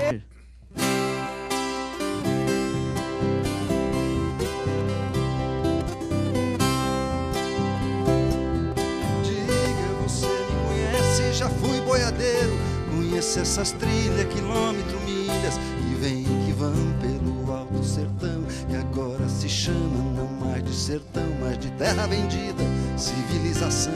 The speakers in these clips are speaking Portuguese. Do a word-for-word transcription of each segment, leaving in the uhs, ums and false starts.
Já fui boiadeiro, conheço essas trilhas, quilômetro, milhas, e vem que vão pelo alto sertão, e agora se chama não mais de sertão, mas de terra vendida, civilização.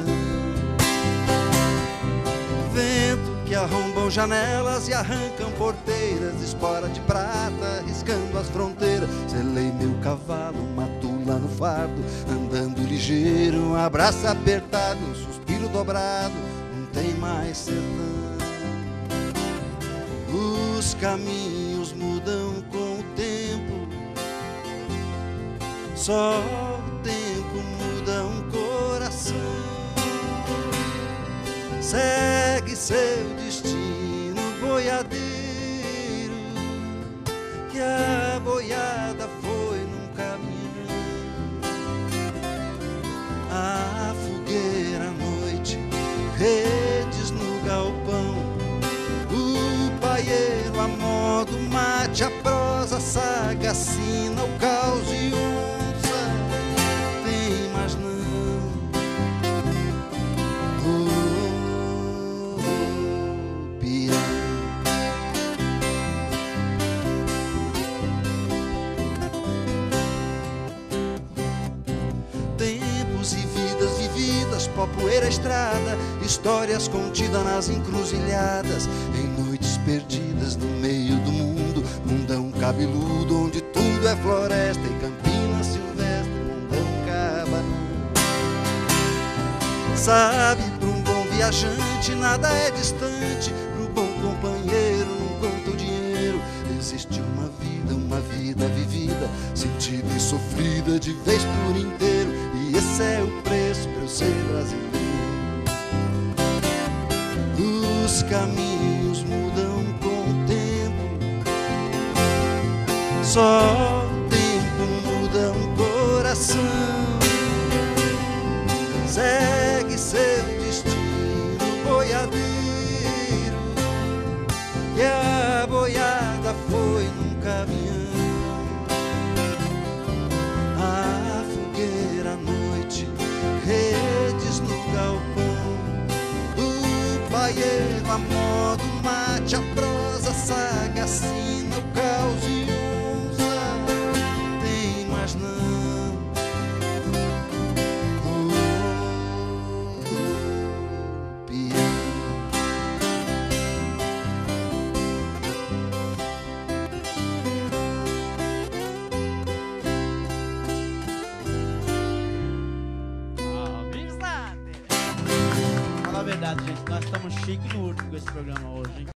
Vento que arrombam janelas e arrancam porteiras, espora de prata, riscando as fronteiras. Selei meu cavalo, mato lá no fardo, andando ligeiro, um abraço apertado, um suspiro dobrado, tem mais sertão. Os caminhos mudam com o tempo, só o tempo muda um coração. Segue seu destino, boiadeiro, que a boiada foi num caminhão. A fogueira à noite, redes no galpão, o paieiro a modo mate, a prosa sagacina, o caos e onça, tem mais não. Oh, oh, pião. Tempos e vidas vividas, pó, poeira, estrada, histórias contidas nas encruzilhadas, em noites perdidas no meio do mundo, mundão cabeludo onde tudo é floresta e campina silvestre, mundão cabanão. Sabe, para um bom viajante nada é distante, para o bom companheiro não conta o dinheiro. Existe uma vida, uma vida vivida, sentida e sofrida de vez por inteiro, e esse é o preço para eu ser brasileiro. Os caminhos mudam com o tempo, só o tempo muda um coração. Segue seu destino, boiadeiro, que a boiada foi num caminhão. A fogueira à noite, redes no galpão, o paieiro a modo mate, a prosa sagacina, o caos e onça, tem mais não. Fala a verdade, gente, nós estamos chique no último com esse programa hoje, hein?